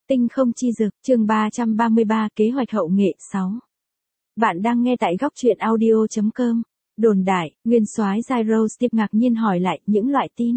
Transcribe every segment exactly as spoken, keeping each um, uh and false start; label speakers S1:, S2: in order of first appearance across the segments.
S1: Tinh không chi dực, chương ba trăm ba mươi ba, kế hoạch hậu nghệ sáu. Bạn đang nghe tại góc truyện audio chấm com. Đồn đại, nguyên soái Gyro Steve ngạc nhiên hỏi lại những loại tin.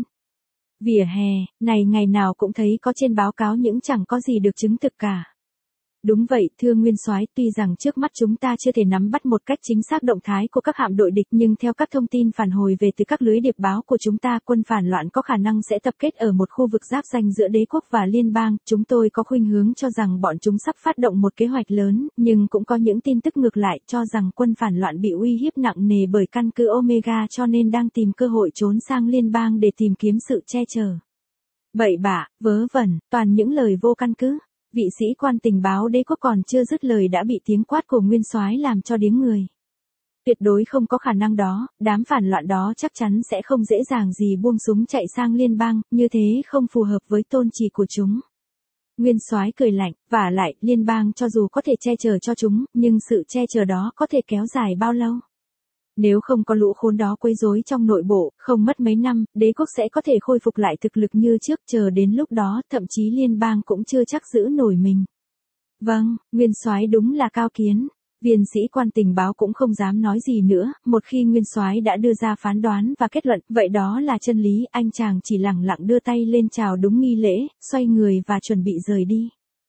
S1: Vỉa hè, này ngày nào cũng thấy có trên báo cáo những chẳng có gì được chứng thực cả. Đúng vậy, thưa nguyên soái, tuy rằng trước mắt chúng ta chưa thể nắm bắt một cách chính xác động thái của các hạm đội địch, nhưng theo các thông tin phản hồi về từ các lưới điệp báo của chúng ta, quân phản loạn có khả năng sẽ tập kết ở một khu vực giáp ranh giữa đế quốc và liên bang. Chúng tôi có khuynh hướng cho rằng bọn chúng sắp phát động một kế hoạch lớn, nhưng cũng có những tin tức ngược lại cho rằng quân phản loạn bị uy hiếp nặng nề bởi căn cứ Omega, cho nên đang tìm cơ hội trốn sang liên bang để tìm kiếm sự che chở. Bậy bạ, vớ vẩn, toàn những lời vô căn cứ. Vị sĩ quan tình báo đế quốc còn chưa dứt lời đã bị tiếng quát của nguyên soái làm cho điếng người. Tuyệt đối không có khả năng đó, đám phản loạn đó chắc chắn sẽ không dễ dàng gì buông súng chạy sang liên bang, như thế không phù hợp với tôn chỉ của chúng. Nguyên soái cười lạnh, vả lại, liên bang cho dù có thể che chở cho chúng, nhưng sự che chở đó có thể kéo dài bao lâu? Nếu không có lũ khốn đó quấy rối trong nội bộ, không mất mấy năm, đế quốc sẽ có thể khôi phục lại thực lực như trước, chờ đến lúc đó, thậm chí liên bang cũng chưa chắc giữ nổi mình. Vâng, nguyên soái đúng là cao kiến. Viên sĩ quan tình báo cũng không dám nói gì nữa, một khi nguyên soái đã đưa ra phán đoán và kết luận, vậy đó là chân lý, anh chàng chỉ lẳng lặng đưa tay lên chào đúng nghi lễ, xoay người và chuẩn bị rời đi.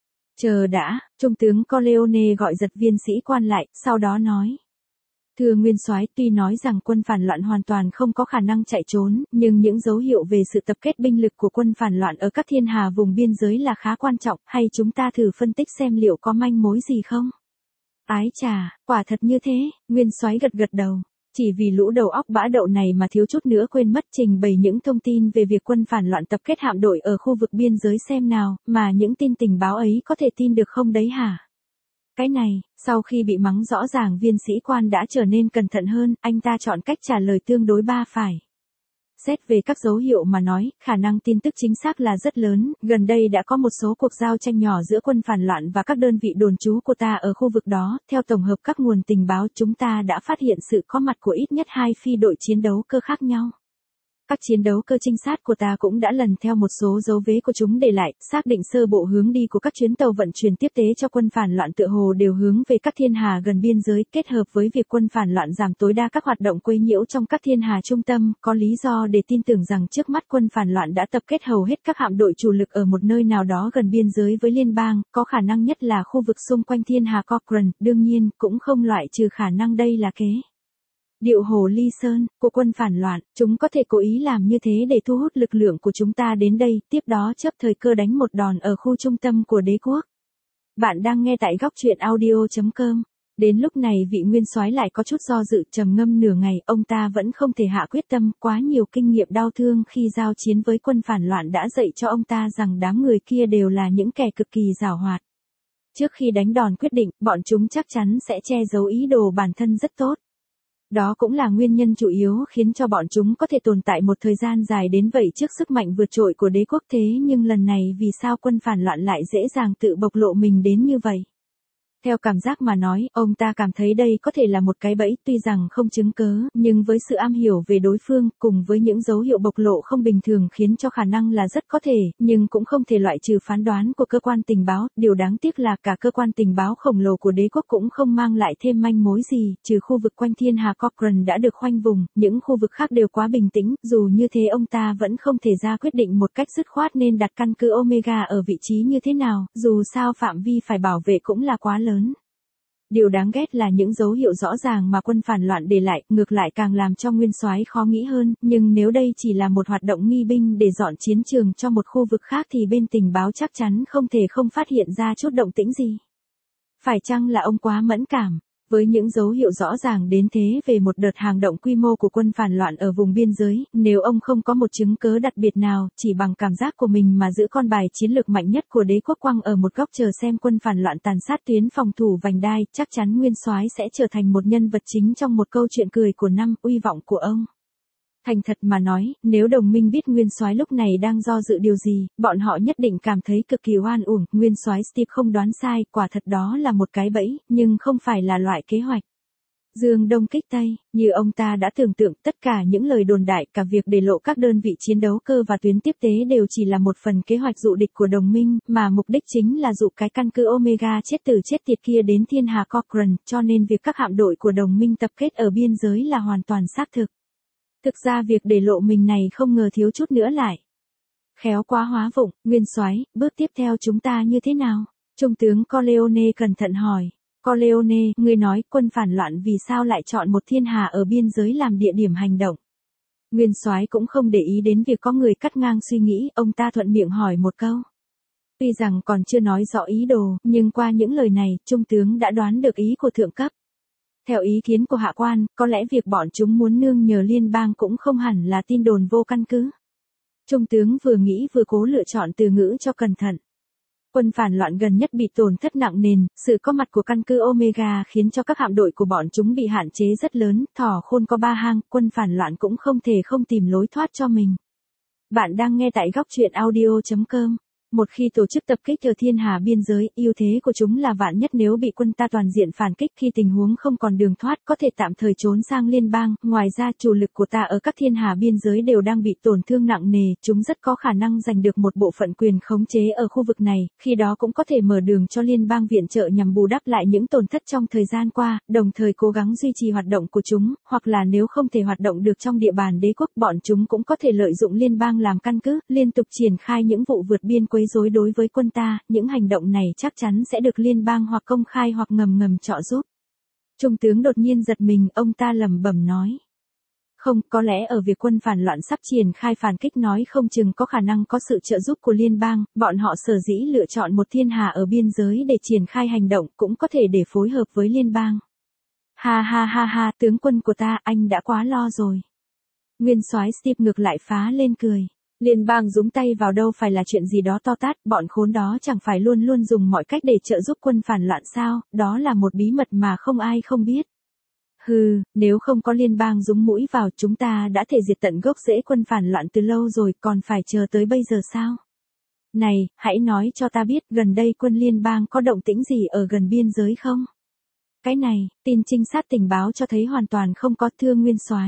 S1: Chờ đã, Trung tướng Corleone gọi giật viên sĩ quan lại, sau đó nói. Thưa nguyên soái, tuy nói rằng quân phản loạn hoàn toàn không có khả năng chạy trốn, nhưng những dấu hiệu về sự tập kết binh lực của quân phản loạn ở các thiên hà vùng biên giới là khá quan trọng, hay chúng ta thử phân tích xem liệu có manh mối gì không? Ái chà, quả thật như thế, nguyên soái gật gật đầu. Chỉ vì lũ đầu óc bã đậu này mà thiếu chút nữa quên mất trình bày những thông tin về việc quân phản loạn tập kết hạm đội ở khu vực biên giới xem nào, mà những tin tình báo ấy có thể tin được không đấy hả? Cái này, sau khi bị mắng rõ ràng viên sĩ quan đã trở nên cẩn thận hơn, anh ta chọn cách trả lời tương đối ba phải. Xét về các dấu hiệu mà nói, khả năng tin tức chính xác là rất lớn, gần đây đã có một số cuộc giao tranh nhỏ giữa quân phản loạn và các đơn vị đồn trú của ta ở khu vực đó, theo tổng hợp các nguồn tình báo chúng ta đã phát hiện sự có mặt của ít nhất hai phi đội chiến đấu cơ khác nhau. Các chiến đấu cơ trinh sát của ta cũng đã lần theo một số dấu vết của chúng để lại, xác định sơ bộ hướng đi của các chuyến tàu vận chuyển tiếp tế cho quân phản loạn tựa hồ đều hướng về các thiên hà gần biên giới, kết hợp với việc quân phản loạn giảm tối đa các hoạt động quấy nhiễu trong các thiên hà trung tâm, có lý do để tin tưởng rằng trước mắt quân phản loạn đã tập kết hầu hết các hạm đội chủ lực ở một nơi nào đó gần biên giới với liên bang, có khả năng nhất là khu vực xung quanh thiên hà Cochrane, đương nhiên, cũng không loại trừ khả năng đây là kế điệu hồ ly sơn của quân phản loạn, chúng có thể cố ý làm như thế để thu hút lực lượng của chúng ta đến đây, tiếp đó chấp thời cơ đánh một đòn ở khu trung tâm của đế quốc. Bạn đang nghe tại góc truyện audio chấm com. Đến lúc này vị nguyên soái lại có chút do dự, trầm ngâm nửa ngày, ông ta vẫn không thể hạ quyết tâm, quá nhiều kinh nghiệm đau thương khi giao chiến với quân phản loạn đã dạy cho ông ta rằng đám người kia đều là những kẻ cực kỳ giàu hoạt. Trước khi đánh đòn quyết định, bọn chúng chắc chắn sẽ che giấu ý đồ bản thân rất tốt. Đó cũng là nguyên nhân chủ yếu khiến cho bọn chúng có thể tồn tại một thời gian dài đến vậy trước sức mạnh vượt trội của đế quốc, thế nhưng lần này vì sao quân phản loạn lại dễ dàng tự bộc lộ mình đến như vậy? Theo cảm giác mà nói, ông ta cảm thấy đây có thể là một cái bẫy, tuy rằng không chứng cớ, nhưng với sự am hiểu về đối phương, cùng với những dấu hiệu bộc lộ không bình thường khiến cho khả năng là rất có thể, nhưng cũng không thể loại trừ phán đoán của cơ quan tình báo. Điều đáng tiếc là cả cơ quan tình báo khổng lồ của đế quốc cũng không mang lại thêm manh mối gì, trừ khu vực quanh thiên hà Cochrane đã được khoanh vùng, những khu vực khác đều quá bình tĩnh, dù như thế ông ta vẫn không thể ra quyết định một cách dứt khoát nên đặt căn cứ Omega ở vị trí như thế nào, dù sao phạm vi phải bảo vệ cũng là quá lớn. Điều đáng ghét là những dấu hiệu rõ ràng mà quân phản loạn để lại, ngược lại càng làm cho nguyên soái khó nghĩ hơn, nhưng nếu đây chỉ là một hoạt động nghi binh để dọn chiến trường cho một khu vực khác thì bên tình báo chắc chắn không thể không phát hiện ra chút động tĩnh gì. Phải chăng là ông quá mẫn cảm? Với những dấu hiệu rõ ràng đến thế về một đợt hành động quy mô của quân phản loạn ở vùng biên giới, nếu ông không có một chứng cớ đặc biệt nào, chỉ bằng cảm giác của mình mà giữ con bài chiến lược mạnh nhất của đế quốc quăng ở một góc chờ xem quân phản loạn tàn sát tuyến phòng thủ vành đai, chắc chắn nguyên soái sẽ trở thành một nhân vật chính trong một câu chuyện cười của năm, uy vọng của ông. Thành thật mà nói, nếu đồng minh biết nguyên soái lúc này đang do dự điều gì, bọn họ nhất định cảm thấy cực kỳ oan uổng. Nguyên soái Steve không đoán sai, quả thật đó là một cái bẫy, nhưng không phải là loại kế hoạch. Dương Đông kích Tây, như ông ta đã tưởng tượng, tất cả những lời đồn đại, cả việc để lộ các đơn vị chiến đấu cơ và tuyến tiếp tế đều chỉ là một phần kế hoạch dụ địch của đồng minh, mà mục đích chính là dụ cái căn cứ Omega chết tử chết tiệt kia đến thiên hà Cochrane, cho nên việc các hạm đội của đồng minh tập kết ở biên giới là hoàn toàn xác thực. Thực ra việc để lộ mình này không ngờ thiếu chút nữa lại khéo quá hóa vụng. Nguyên soái, bước tiếp theo chúng ta như thế nào? Trung tướng Corleone cẩn thận hỏi. Corleone, ngươi nói quân phản loạn vì sao lại chọn một thiên hà ở biên giới làm địa điểm hành động? Nguyên soái cũng không để ý đến việc có người cắt ngang suy nghĩ, ông ta thuận miệng hỏi một câu. Tuy rằng còn chưa nói rõ ý đồ, nhưng qua những lời này, trung tướng đã đoán được ý của thượng cấp. Theo ý kiến của hạ quan, có lẽ việc bọn chúng muốn nương nhờ liên bang cũng không hẳn là tin đồn vô căn cứ. Trung tướng vừa nghĩ vừa cố lựa chọn từ ngữ cho cẩn thận. Quân phản loạn gần nhất bị tổn thất nặng nề, sự có mặt của căn cứ Omega khiến cho các hạm đội của bọn chúng bị hạn chế rất lớn, thỏ khôn có ba hang, quân phản loạn cũng không thể không tìm lối thoát cho mình. Bạn đang nghe tại góc truyện audio chấm com. Một khi tổ chức tập kích ở thiên hà biên giới, ưu thế của chúng là vạn nhất nếu bị quân ta toàn diện phản kích khi tình huống không còn đường thoát có thể tạm thời trốn sang liên bang. Ngoài ra chủ lực của ta ở các thiên hà biên giới đều đang bị tổn thương nặng nề, chúng rất có khả năng giành được một bộ phận quyền khống chế ở khu vực này, khi đó cũng có thể mở đường cho liên bang viện trợ nhằm bù đắp lại những tổn thất trong thời gian qua, đồng thời cố gắng duy trì hoạt động của chúng, hoặc là nếu không thể hoạt động được trong địa bàn đế quốc, bọn chúng cũng có thể lợi dụng liên bang làm căn cứ, liên tục triển khai những vụ vượt biên quấy rối đối với quân ta. Những hành động này chắc chắn sẽ được liên bang hoặc công khai hoặc ngầm ngầm trợ giúp. Trung tướng đột nhiên giật mình, ông ta lẩm bẩm nói. Không, có lẽ ở việc quân phản loạn sắp triển khai phản kích nói không chừng có khả năng có sự trợ giúp của liên bang, bọn họ sở dĩ lựa chọn một thiên hà ở biên giới để triển khai hành động, cũng có thể để phối hợp với liên bang. Ha ha ha ha, tướng quân của ta, anh đã quá lo rồi. Nguyên soái Steve ngược lại phá lên cười. Liên bang dúng tay vào đâu phải là chuyện gì đó to tát, bọn khốn đó chẳng phải luôn luôn dùng mọi cách để trợ giúp quân phản loạn sao, đó là một bí mật mà không ai không biết. Hừ, nếu không có liên bang dúng mũi vào, chúng ta đã thể diệt tận gốc rễ quân phản loạn từ lâu rồi, còn phải chờ tới bây giờ sao? Này, hãy nói cho ta biết, gần đây quân liên bang có động tĩnh gì ở gần biên giới không? Cái này, tin trinh sát tình báo cho thấy hoàn toàn không có, thưa nguyên soái.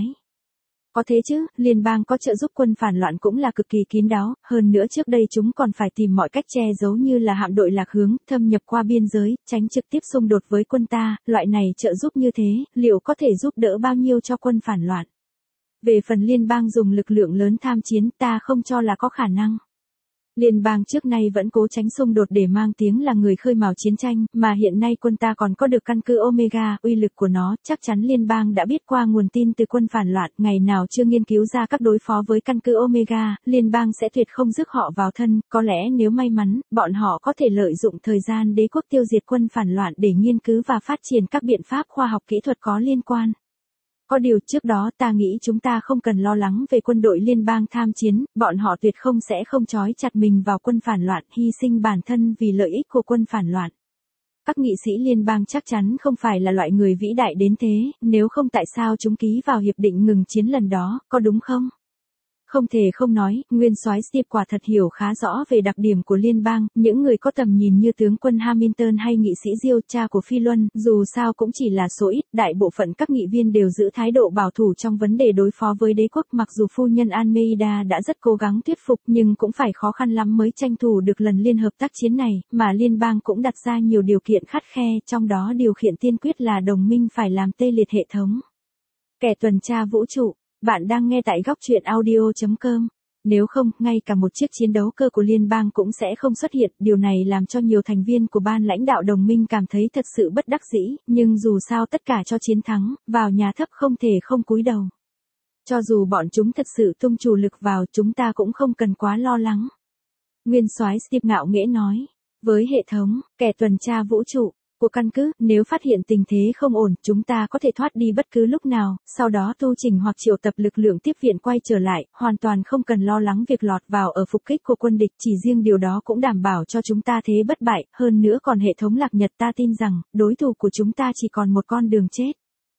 S1: Có thế chứ, liên bang có trợ giúp quân phản loạn cũng là cực kỳ kín đáo, hơn nữa trước đây chúng còn phải tìm mọi cách che giấu như là hạm đội lạc hướng, thâm nhập qua biên giới, tránh trực tiếp xung đột với quân ta, loại này trợ giúp như thế, liệu có thể giúp đỡ bao nhiêu cho quân phản loạn? Về phần liên bang dùng lực lượng lớn tham chiến, ta không cho là có khả năng. Liên bang trước nay vẫn cố tránh xung đột để mang tiếng là người khơi mào chiến tranh, mà hiện nay quân ta còn có được căn cứ Omega, uy lực của nó, chắc chắn liên bang đã biết qua nguồn tin từ quân phản loạn, ngày nào chưa nghiên cứu ra các đối phó với căn cứ Omega, liên bang sẽ tuyệt không rước họ vào thân, có lẽ nếu may mắn, bọn họ có thể lợi dụng thời gian đế quốc tiêu diệt quân phản loạn để nghiên cứu và phát triển các biện pháp khoa học kỹ thuật có liên quan. Có điều trước đó ta nghĩ chúng ta không cần lo lắng về quân đội liên bang tham chiến, bọn họ tuyệt không sẽ không trói chặt mình vào quân phản loạn, hy sinh bản thân vì lợi ích của quân phản loạn. Các nghị sĩ liên bang chắc chắn không phải là loại người vĩ đại đến thế, nếu không tại sao chúng ký vào hiệp định ngừng chiến lần đó, có đúng không? Không thể không nói, nguyên soái Steve quả thật hiểu khá rõ về đặc điểm của liên bang, những người có tầm nhìn như tướng quân Hamilton hay nghị sĩ Diêu, cha của Phi Luân, dù sao cũng chỉ là số ít, đại bộ phận các nghị viên đều giữ thái độ bảo thủ trong vấn đề đối phó với đế quốc, mặc dù phu nhân Almeida đã rất cố gắng thuyết phục nhưng cũng phải khó khăn lắm mới tranh thủ được lần liên hợp tác chiến này, mà liên bang cũng đặt ra nhiều điều kiện khắt khe, trong đó điều kiện tiên quyết là đồng minh phải làm tê liệt hệ thống. Kẻ tuần tra vũ trụ. Bạn đang nghe tại góc truyện audio chấm com. Nếu không, ngay cả một chiếc chiến đấu cơ của liên bang cũng sẽ không xuất hiện, điều này làm cho nhiều thành viên của ban lãnh đạo đồng minh cảm thấy thật sự bất đắc dĩ, nhưng dù sao tất cả cho chiến thắng, vào nhà thấp không thể không cúi đầu. Cho dù bọn chúng thật sự tung chủ lực vào, chúng ta cũng không cần quá lo lắng. Nguyên soái Steve ngạo nghễ nói, với hệ thống, kẻ tuần tra vũ trụ của căn cứ, nếu phát hiện tình thế không ổn, chúng ta có thể thoát đi bất cứ lúc nào, sau đó tu chỉnh hoặc triệu tập lực lượng tiếp viện quay trở lại, hoàn toàn không cần lo lắng việc lọt vào ở phục kích của quân địch, chỉ riêng điều đó cũng đảm bảo cho chúng ta thế bất bại, hơn nữa còn hệ thống lạc nhật ta tin rằng, đối thủ của chúng ta chỉ còn một con đường chết.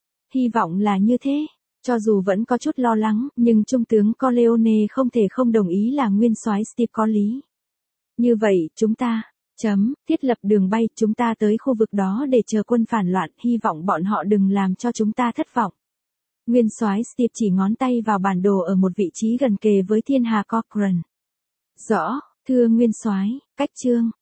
S1: Hy vọng là như thế. Cho dù vẫn có chút lo lắng, nhưng Trung tướng Corleone không thể không đồng ý là nguyên soái Steve có lý. Như vậy, chúng ta Chấm, thiết lập đường bay, chúng ta tới khu vực đó để chờ quân phản loạn, hy vọng bọn họ đừng làm cho chúng ta thất vọng. Nguyên soái Steve chỉ ngón tay vào bản đồ ở một vị trí gần kề với thiên hà Cochrane. Rõ, thưa nguyên soái, cách chương.